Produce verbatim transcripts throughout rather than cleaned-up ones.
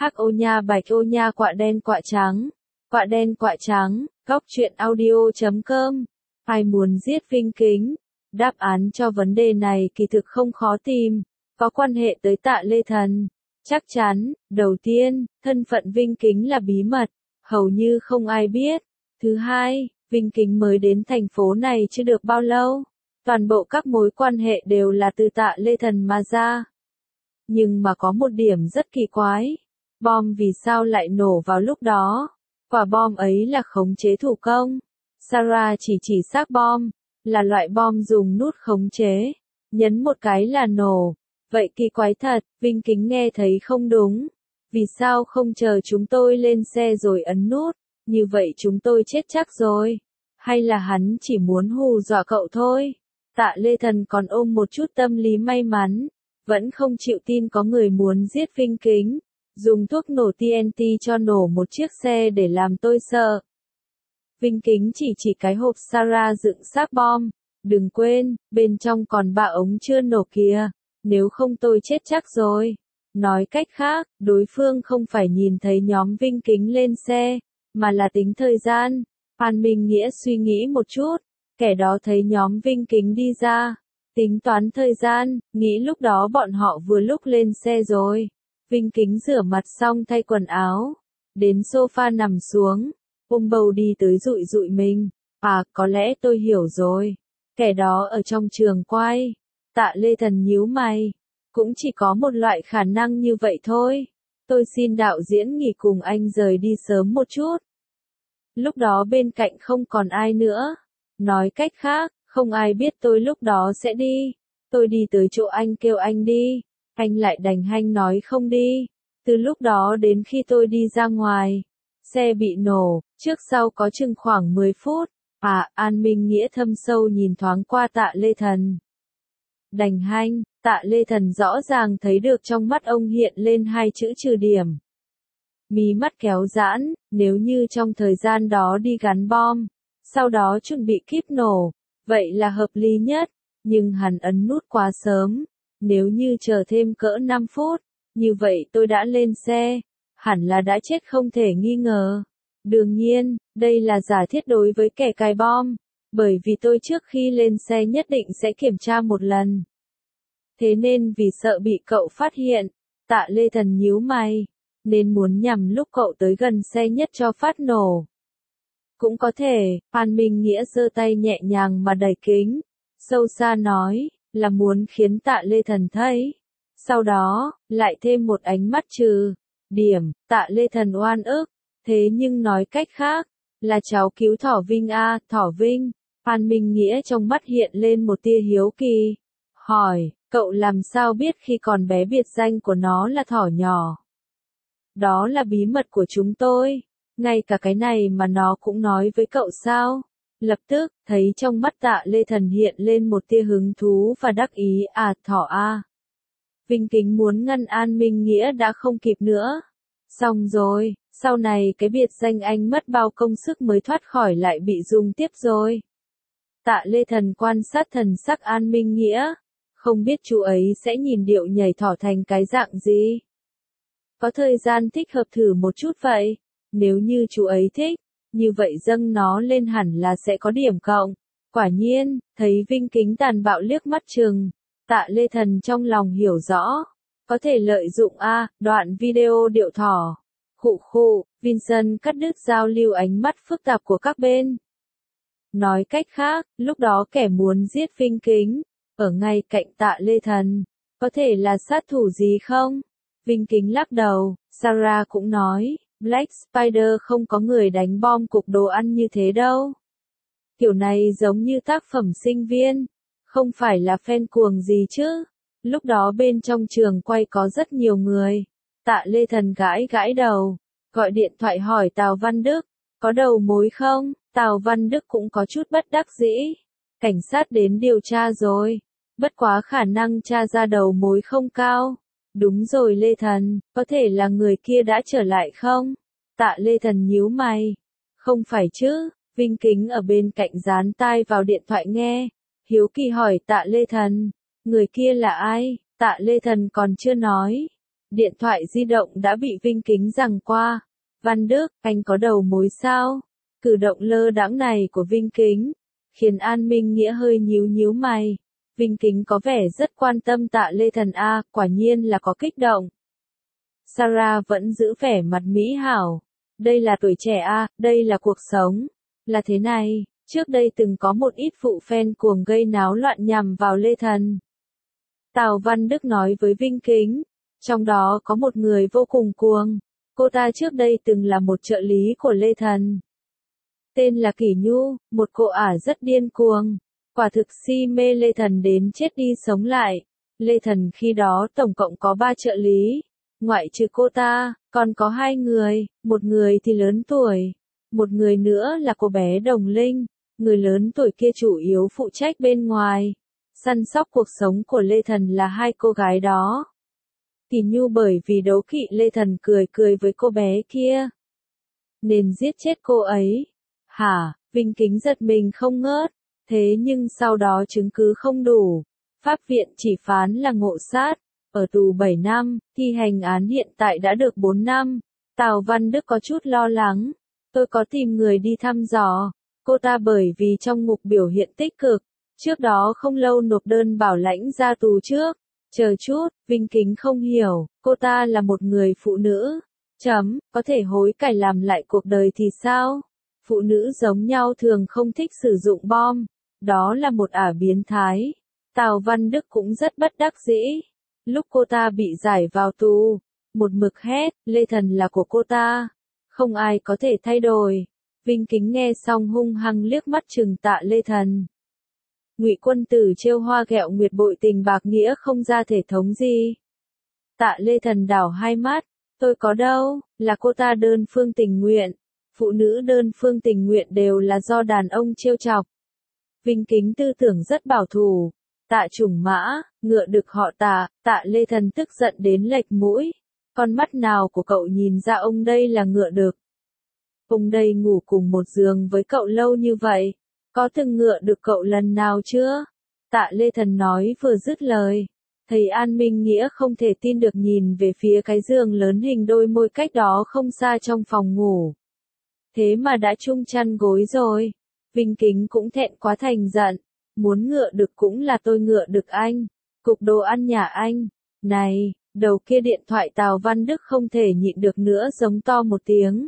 Hắc ô nha bạch ô nha quạ đen quạ trắng, quạ đen quạ trắng, góc truyện audio chấm com. Ai muốn giết Vinh Kính? Đáp án cho vấn đề này kỳ thực không khó tìm, có quan hệ tới Tạ Lê Thần. Chắc chắn, đầu tiên, thân phận Vinh Kính là bí mật, hầu như không ai biết. Thứ hai, Vinh Kính mới đến thành phố này chưa được bao lâu, toàn bộ các mối quan hệ đều là từ Tạ Lê Thần mà ra. Nhưng mà có một điểm rất kỳ quái, bom vì sao lại nổ vào lúc đó? Quả bom ấy là khống chế thủ công. Sarah chỉ chỉ xác bom, là loại bom dùng nút khống chế, nhấn một cái là nổ. Vậy kỳ quái thật, Vinh Kính nghe thấy không đúng. Vì sao không chờ chúng tôi lên xe rồi ấn nút, như vậy chúng tôi chết chắc rồi. Hay là hắn chỉ muốn hù dọa cậu thôi? Tạ Lê Thần còn ôm một chút tâm lý may mắn, vẫn không chịu tin có người muốn giết Vinh Kính, dùng thuốc nổ tê en tê cho nổ một chiếc xe để làm tôi sợ. Vinh Kính chỉ chỉ cái hộp Sarah dựng xác bom, đừng quên, bên trong còn ba ống chưa nổ kìa, nếu không tôi chết chắc rồi. Nói cách khác, đối phương không phải nhìn thấy nhóm Vinh Kính lên xe, mà là tính thời gian. Phan Minh Nghĩa suy nghĩ một chút, kẻ đó thấy nhóm Vinh Kính đi ra, tính toán thời gian, nghĩ lúc đó bọn họ vừa lúc lên xe rồi. Vinh Kính rửa mặt xong thay quần áo, đến sofa nằm xuống, ôm bầu đi tới dụi dụi mình. À, có lẽ tôi hiểu rồi. Kẻ đó ở trong trường quay. Tạ Lê Thần nhíu mày. Cũng chỉ có một loại khả năng như vậy thôi. Tôi xin đạo diễn nghỉ cùng anh rời đi sớm một chút. Lúc đó bên cạnh không còn ai nữa. Nói cách khác, không ai biết tôi lúc đó sẽ đi. Tôi đi tới chỗ anh kêu anh đi. Anh lại đành hanh nói không đi. Từ lúc đó đến khi tôi đi ra ngoài, xe bị nổ, trước sau có chừng khoảng mười phút. À, An Minh Nghĩa thâm sâu nhìn thoáng qua Tạ Lê Thần. Đành hanh, Tạ Lê Thần rõ ràng thấy được trong mắt ông hiện lên hai chữ trừ điểm. Mí mắt kéo giãn, nếu như trong thời gian đó đi gắn bom, sau đó chuẩn bị kíp nổ, vậy là hợp lý nhất, nhưng hắn ấn nút quá sớm, nếu như chờ thêm cỡ năm phút, như vậy tôi đã lên xe, hẳn là đã chết không thể nghi ngờ. Đương nhiên, đây là giả thiết đối với kẻ cài bom, bởi vì tôi trước khi lên xe nhất định sẽ kiểm tra một lần. Thế nên vì sợ bị cậu phát hiện, Tạ Lê Thần nhíu mày, nên muốn nhằm lúc cậu tới gần xe nhất cho phát nổ. Cũng có thể, Phan Minh Nghĩa giơ tay nhẹ nhàng mà đẩy kính, sâu xa nói, là muốn khiến Tạ Lê Thần thấy. Sau đó, lại thêm một ánh mắt trừ điểm. Tạ Lê Thần oan ức. Thế nhưng nói cách khác, là cháu cứu Thỏ Vinh à, Thỏ Vinh. Phan Minh Nghĩa trong mắt hiện lên một tia hiếu kỳ. Hỏi, cậu làm sao biết khi còn bé biệt danh của nó là Thỏ nhỏ? Đó là bí mật của chúng tôi. Ngay cả cái này mà nó cũng nói với cậu sao? Lập tức, thấy trong mắt Tạ Lê Thần hiện lên một tia hứng thú và đắc ý. À, Thỏ à. Vinh Kính muốn ngăn An Minh Nghĩa đã không kịp nữa. Xong rồi, sau này cái biệt danh anh mất bao công sức mới thoát khỏi lại bị dùng tiếp rồi. Tạ Lê Thần quan sát thần sắc An Minh Nghĩa, không biết chú ấy sẽ nhìn điệu nhảy thỏ thành cái dạng gì. Có thời gian thích hợp thử một chút vậy, nếu như chú ấy thích, như vậy dâng nó lên hẳn là sẽ có điểm cộng. Quả nhiên, thấy Vinh Kính tàn bạo liếc mắt chừng, Tạ Lê Thần trong lòng hiểu rõ, có thể lợi dụng a à, đoạn video điệu thỏ. Khụ khụ, Vincent cắt đứt giao lưu ánh mắt phức tạp của các bên. Nói cách khác, lúc đó kẻ muốn giết Vinh Kính, ở ngay cạnh Tạ Lê Thần, có thể là sát thủ gì không? Vinh Kính lắc đầu, Sarah cũng nói, Black Spider không có người đánh bom cục đồ ăn như thế đâu. Kiểu này giống như tác phẩm sinh viên, không phải là fan cuồng gì chứ. Lúc đó bên trong trường quay có rất nhiều người. Tạ Lê Thần gãi gãi đầu, gọi điện thoại hỏi Tào Văn Đức, có đầu mối không? Tào Văn Đức cũng có chút bất đắc dĩ. Cảnh sát đến điều tra rồi, bất quá khả năng tra ra đầu mối không cao. Đúng rồi Lê Thần, có thể là người kia đã trở lại không? Tạ Lê Thần nhíu mày. Không phải chứ, Vinh Kính ở bên cạnh dán tai vào điện thoại nghe. Hiếu kỳ hỏi Tạ Lê Thần, người kia là ai? Tạ Lê Thần còn chưa nói. Điện thoại di động đã bị Vinh Kính giằng qua. Văn Đức, anh có đầu mối sao? Cử động lơ đãng này của Vinh Kính khiến An Minh Nghĩa hơi nhíu nhíu mày. Vinh Kính có vẻ rất quan tâm Tạ Lê Thần a, quả nhiên là có kích động. Sarah vẫn giữ vẻ mặt mỹ hảo. Đây là tuổi trẻ a, đây là cuộc sống. Là thế này, trước đây từng có một ít phụ fan cuồng gây náo loạn nhằm vào Lê Thần. Tào Văn Đức nói với Vinh Kính, trong đó có một người vô cùng cuồng. Cô ta trước đây từng là một trợ lý của Lê Thần. Tên là Kỷ Nhu, một cô ả rất điên cuồng. Quả thực si mê Lê Thần đến chết đi sống lại. Lê Thần khi đó tổng cộng có ba trợ lý. Ngoại trừ cô ta, còn có hai người, một người thì lớn tuổi. Một người nữa là cô bé Đồng Linh. Người lớn tuổi kia chủ yếu phụ trách bên ngoài. Săn sóc cuộc sống của Lê Thần là hai cô gái đó. Kỷ Nhu bởi vì đấu kỵ Lê Thần cười cười với cô bé kia, nên giết chết cô ấy. Hả? Vinh Kính giật mình không ngớt. Thế nhưng sau đó chứng cứ không đủ. Pháp viện chỉ phán là ngộ sát. Ở tù bảy năm, thi hành án hiện tại đã được bốn năm. Tào Văn Đức có chút lo lắng. Tôi có tìm người đi thăm dò. Cô ta bởi vì trong ngục biểu hiện tích cực. Trước đó không lâu nộp đơn bảo lãnh ra tù trước. Chờ chút, Vinh Kính không hiểu, cô ta là một người phụ nữ. Chấm, có thể hối cải làm lại cuộc đời thì sao? Phụ nữ giống nhau thường không thích sử dụng bom. Đó là một ả biến thái. Tào Văn Đức cũng rất bất đắc dĩ. Lúc cô ta bị giải vào tù, một mực hét, Lê Thần là của cô ta. Không ai có thể thay đổi. Vinh Kính nghe xong hung hăng liếc mắt trừng Tạ Lê Thần. Ngụy Quân Tử trêu hoa ghẹo nguyệt bội tình bạc nghĩa không ra thể thống gì. Tạ Lê Thần đảo hai mắt, tôi có đâu, là cô ta đơn phương tình nguyện. Phụ nữ đơn phương tình nguyện đều là do đàn ông trêu chọc. Vinh Kính tư tưởng rất bảo thủ. Tạ Trùng Mã, ngựa đực họ Tạ, Tạ Lê Thần tức giận đến lệch mũi. Con mắt nào của cậu nhìn ra ông đây là ngựa đực? Ông đây ngủ cùng một giường với cậu lâu như vậy. Có từng ngựa được cậu lần nào chưa? Tạ Lê Thần nói vừa dứt lời. Thầy An Minh Nghĩa không thể tin được nhìn về phía cái giường lớn hình đôi môi cách đó không xa trong phòng ngủ. Thế mà đã chung chăn gối rồi. Vinh Kính cũng thẹn quá thành giận. Muốn ngựa được cũng là tôi ngựa được anh. Cục đồ ăn nhà anh. Này, đầu kia điện thoại Tào Văn Đức không thể nhịn được nữa giống to một tiếng.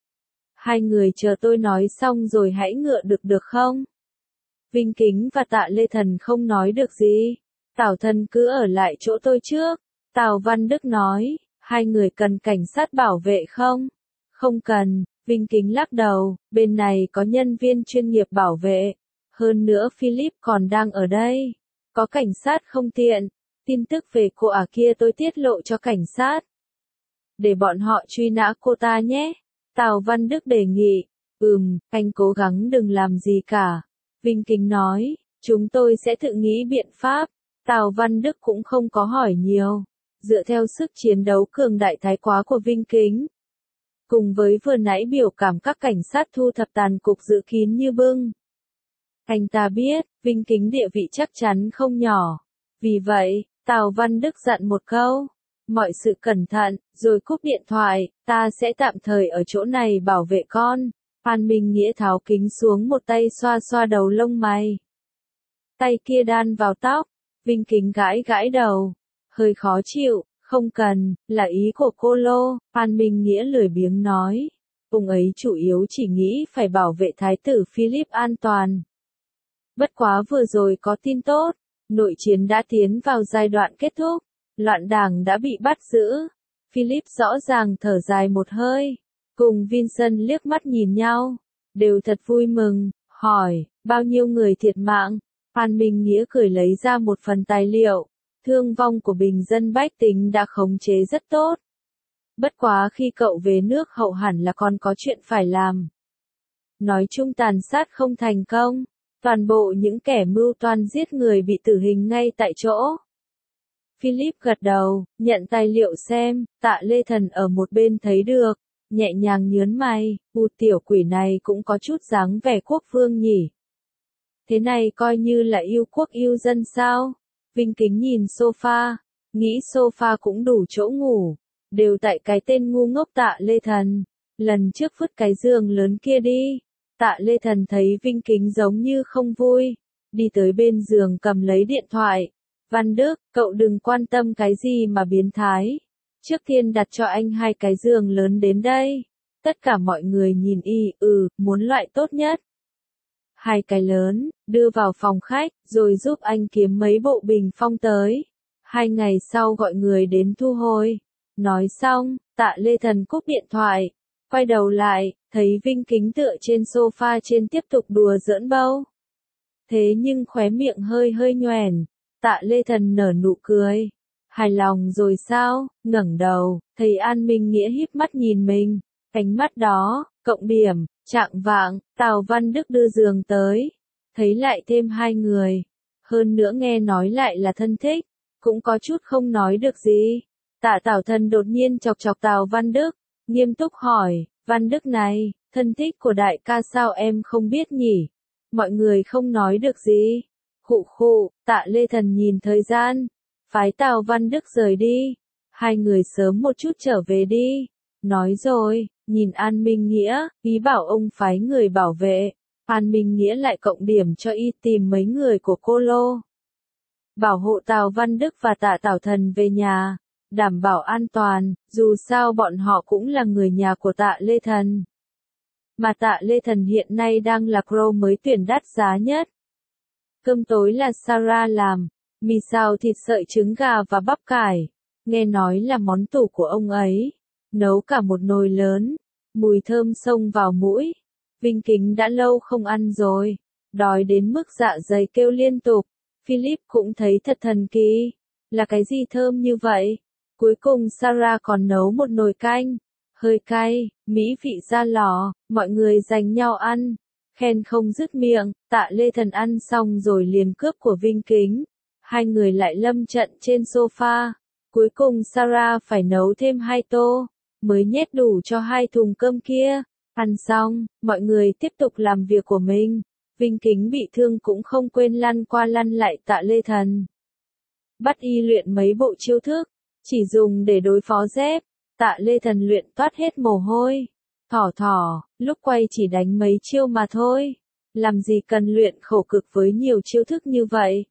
Hai người chờ tôi nói xong rồi hãy ngựa được được không? Vinh Kính và Tạ Lê Thần không nói được gì. Tào Thần cứ ở lại chỗ tôi trước. Tào Văn Đức nói, hai người cần cảnh sát bảo vệ không? Không cần, Vinh Kính lắc đầu, bên này có nhân viên chuyên nghiệp bảo vệ. Hơn nữa Philip còn đang ở đây. Có cảnh sát không tiện. Tin tức về cô ả kia tôi tiết lộ cho cảnh sát. Để bọn họ truy nã cô ta nhé. Tào Văn Đức đề nghị. Ừm, anh cố gắng đừng làm gì cả. Vinh Kính nói, chúng tôi sẽ tự nghĩ biện pháp. Tào Văn Đức cũng không có hỏi nhiều. Dựa theo sức chiến đấu cường đại thái quá của Vinh Kính. Cùng với vừa nãy biểu cảm các cảnh sát thu thập tàn cục dự kín như bưng. Anh ta biết, Vinh Kính địa vị chắc chắn không nhỏ. Vì vậy, Tào Văn Đức dặn một câu. Mọi sự cẩn thận, rồi cúp điện thoại, ta sẽ tạm thời ở chỗ này bảo vệ con. An Minh Nghĩa tháo kính xuống một tay xoa xoa đầu lông mày. Tay kia đan vào tóc, Vinh Kính gãi gãi đầu. Hơi khó chịu, không cần, là ý của cô Lô, An Minh Nghĩa lười biếng nói. Ông ấy chủ yếu chỉ nghĩ phải bảo vệ thái tử Philip an toàn. Bất quá vừa rồi có tin tốt, nội chiến đã tiến vào giai đoạn kết thúc, loạn đảng đã bị bắt giữ. Philip rõ ràng thở dài một hơi, cùng Vincent liếc mắt nhìn nhau, đều thật vui mừng, hỏi, bao nhiêu người thiệt mạng? An Minh Nghĩa cười lấy ra một phần tài liệu, thương vong của bình dân bách tính đã khống chế rất tốt. Bất quá khi cậu về nước hậu hẳn là còn có chuyện phải làm. Nói chung tàn sát không thành công. Toàn bộ những kẻ mưu toan giết người bị tử hình ngay tại chỗ. Philip gật đầu, nhận tài liệu xem, Tạ Lê Thần ở một bên thấy được, nhẹ nhàng nhớn mày, u tiểu quỷ này cũng có chút dáng vẻ quốc vương nhỉ. Thế này coi như là yêu quốc yêu dân sao? Vinh Kính nhìn sofa, nghĩ sofa cũng đủ chỗ ngủ, đều tại cái tên ngu ngốc Tạ Lê Thần, lần trước vứt cái giường lớn kia đi. Tạ Lê Thần thấy Vinh Kính giống như không vui, đi tới bên giường cầm lấy điện thoại. Văn Đức, cậu đừng quan tâm cái gì mà biến thái. Trước tiên đặt cho anh hai cái giường lớn đến đây. Tất cả mọi người nhìn y, ừ, muốn loại tốt nhất. Hai cái lớn, đưa vào phòng khách, rồi giúp anh kiếm mấy bộ bình phong tới. Hai ngày sau gọi người đến thu hồi. Nói xong, Tạ Lê Thần cúp điện thoại. Quay đầu lại, thấy Vinh Kính tựa trên sofa trên tiếp tục đùa giỡn bâu. Thế nhưng khóe miệng hơi hơi nhoẻn. Tạ Lê Thần nở nụ cười. Hài lòng rồi sao, ngẩng đầu, thấy An Minh Nghĩa híp mắt nhìn mình. Ánh mắt đó, cộng điểm, trạng vạng, Tào Văn Đức đưa giường tới. Thấy lại thêm hai người. Hơn nữa nghe nói lại là thân thích. Cũng có chút không nói được gì. Tạ Tảo Thần đột nhiên chọc chọc Tào Văn Đức. Nghiêm túc hỏi, Văn Đức này, thân thích của đại ca sao em không biết nhỉ? Mọi người không nói được gì. Khụ khụ, Tạ Lê Thần nhìn thời gian. Phái Tào Văn Đức rời đi. Hai người sớm một chút trở về đi. Nói rồi, nhìn An Minh Nghĩa, ý bảo ông phái người bảo vệ. An Minh Nghĩa lại cộng điểm cho y tìm mấy người của cô Lô. Bảo hộ Tào Văn Đức và Tạ Tảo Thần về nhà. Đảm bảo an toàn, dù sao bọn họ cũng là người nhà của Tạ Lê Thần. Mà Tạ Lê Thần hiện nay đang là crow mới tuyển đắt giá nhất. Cơm tối là Sarah làm, mì xào thịt sợi trứng gà và bắp cải. Nghe nói là món tủ của ông ấy. Nấu cả một nồi lớn, mùi thơm xông vào mũi. Vinh Kính đã lâu không ăn rồi, đói đến mức dạ dày kêu liên tục. Philip cũng thấy thật thần kỳ. Là cái gì thơm như vậy? Cuối cùng Sarah còn nấu một nồi canh. Hơi cay, mỹ vị ra lò, mọi người dành nhau ăn. Khen không dứt miệng, Tạ Lê Thần ăn xong rồi liền cướp của Vinh Kính. Hai người lại lâm trận trên sofa. Cuối cùng Sarah phải nấu thêm hai tô, mới nhét đủ cho hai thùng cơm kia. Ăn xong, mọi người tiếp tục làm việc của mình. Vinh Kính bị thương cũng không quên lăn qua lăn lại Tạ Lê Thần. Bắt y luyện mấy bộ chiêu thức, chỉ dùng để đối phó dép. Tạ Lê Thần luyện toát hết mồ hôi. Thỏ thỏ, lúc quay chỉ đánh mấy chiêu mà thôi. Làm gì cần luyện khổ cực với nhiều chiêu thức như vậy.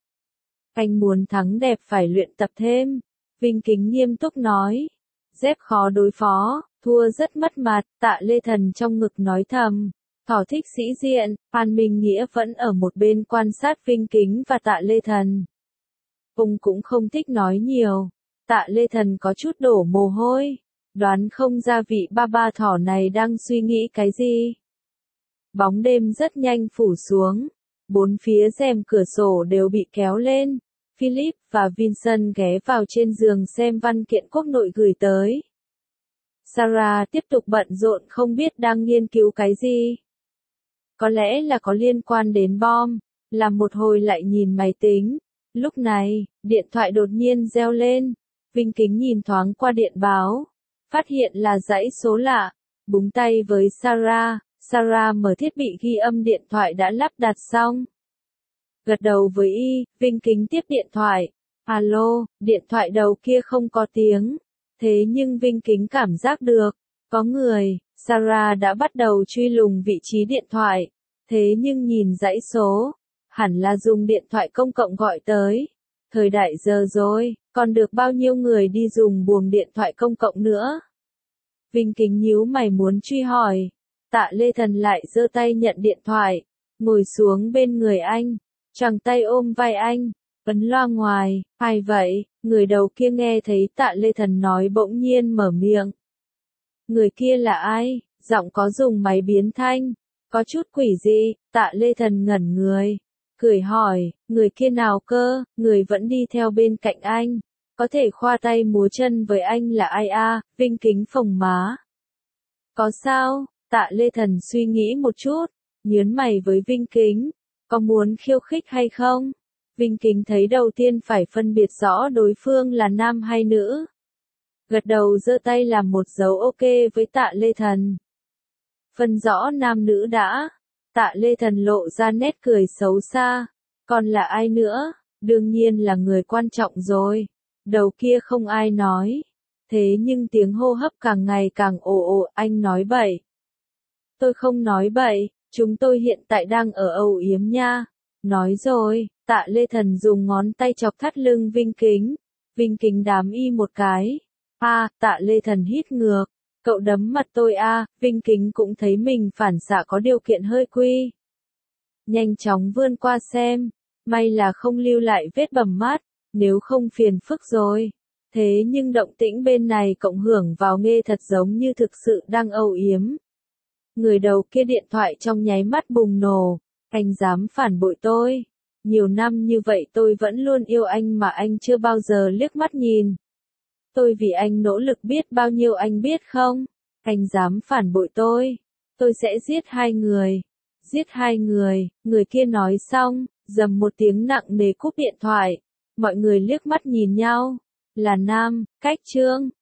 Anh muốn thắng đẹp phải luyện tập thêm. Vinh Kính nghiêm túc nói. Dép khó đối phó, thua rất mất mặt. Tạ Lê Thần trong ngực nói thầm. Thỏ thích sĩ diện. Phan Minh Nghĩa vẫn ở một bên quan sát Vinh Kính và Tạ Lê Thần. Ông cũng không thích nói nhiều. Tạ Lê Thần có chút đổ mồ hôi. Đoán không ra vị ba ba thỏ này đang suy nghĩ cái gì. Bóng đêm rất nhanh phủ xuống. Bốn phía rèm cửa sổ đều bị kéo lên. Philip và Vincent ghé vào trên giường xem văn kiện quốc nội gửi tới. Sarah tiếp tục bận rộn không biết đang nghiên cứu cái gì. Có lẽ là có liên quan đến bom. Làm một hồi lại nhìn máy tính. Lúc này, điện thoại đột nhiên reo lên. Vinh Kính nhìn thoáng qua điện báo. Phát hiện là dãy số lạ. Búng tay với Sarah. Sarah mở thiết bị ghi âm điện thoại đã lắp đặt xong. Gật đầu với y, Vinh Kính tiếp điện thoại. Alo, điện thoại đầu kia không có tiếng. Thế nhưng Vinh Kính cảm giác được. Có người, Sarah đã bắt đầu truy lùng vị trí điện thoại. Thế nhưng nhìn dãy số. Hẳn là dùng điện thoại công cộng gọi tới. Thời đại giờ rồi, còn được bao nhiêu người đi dùng buồng điện thoại công cộng nữa. Vinh Kính nhíu mày muốn truy hỏi. Tạ Lê Thần lại giơ tay nhận điện thoại. Ngồi xuống bên người anh. Choàng tay ôm vai anh. Ấn loa ngoài. Ai vậy? Người đầu kia nghe thấy Tạ Lê Thần nói bỗng nhiên mở miệng. Người kia là ai? Giọng có dùng máy biến thanh. Có chút quỷ gì? Tạ Lê Thần ngẩn người. Cười hỏi, người kia nào cơ? Người vẫn đi theo bên cạnh anh. Có thể khoa tay múa chân với anh là ai a? Vinh Kính phồng má. Có sao? Tạ Lê Thần suy nghĩ một chút. Nhớn mày với Vinh Kính. Có muốn khiêu khích hay không? Vinh Kính thấy đầu tiên phải phân biệt rõ đối phương là nam hay nữ. Gật đầu giơ tay làm một dấu ok với Tạ Lê Thần. Phân rõ nam nữ đã. Tạ Lê Thần lộ ra nét cười xấu xa. Còn là ai nữa? Đương nhiên là người quan trọng rồi. Đầu kia không ai nói. Thế nhưng tiếng hô hấp càng ngày càng ồ ồ, anh nói bậy. Tôi không nói bậy, chúng tôi hiện tại đang ở âu yếm nha. Nói rồi, Tạ Lê Thần dùng ngón tay chọc thắt lưng Vinh Kính. Vinh Kính đám y một cái. A, à, Tạ Lê Thần hít ngược. Cậu đấm mặt tôi a, à, Vinh Kính cũng thấy mình phản xạ có điều kiện hơi quy. Nhanh chóng vươn qua xem. May là không lưu lại vết bầm mắt, nếu không phiền phức rồi. Thế nhưng động tĩnh bên này cộng hưởng vào nghe thật giống như thực sự đang âu yếm. Người đầu kia điện thoại trong nháy mắt bùng nổ. Anh dám phản bội tôi. Nhiều năm như vậy tôi vẫn luôn yêu anh mà anh chưa bao giờ liếc mắt nhìn. Tôi vì anh nỗ lực biết bao nhiêu anh biết không? Anh dám phản bội tôi. Tôi sẽ giết hai người. Giết hai người. Người kia nói xong, dầm một tiếng nặng nề cúp điện thoại. Mọi người liếc mắt nhìn nhau. Là Nam, Cách Trương.